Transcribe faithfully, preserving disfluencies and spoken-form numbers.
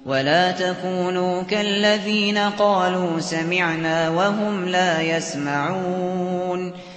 ولا تكونوا كالذين قالوا سمعنا وهم لا يسمعون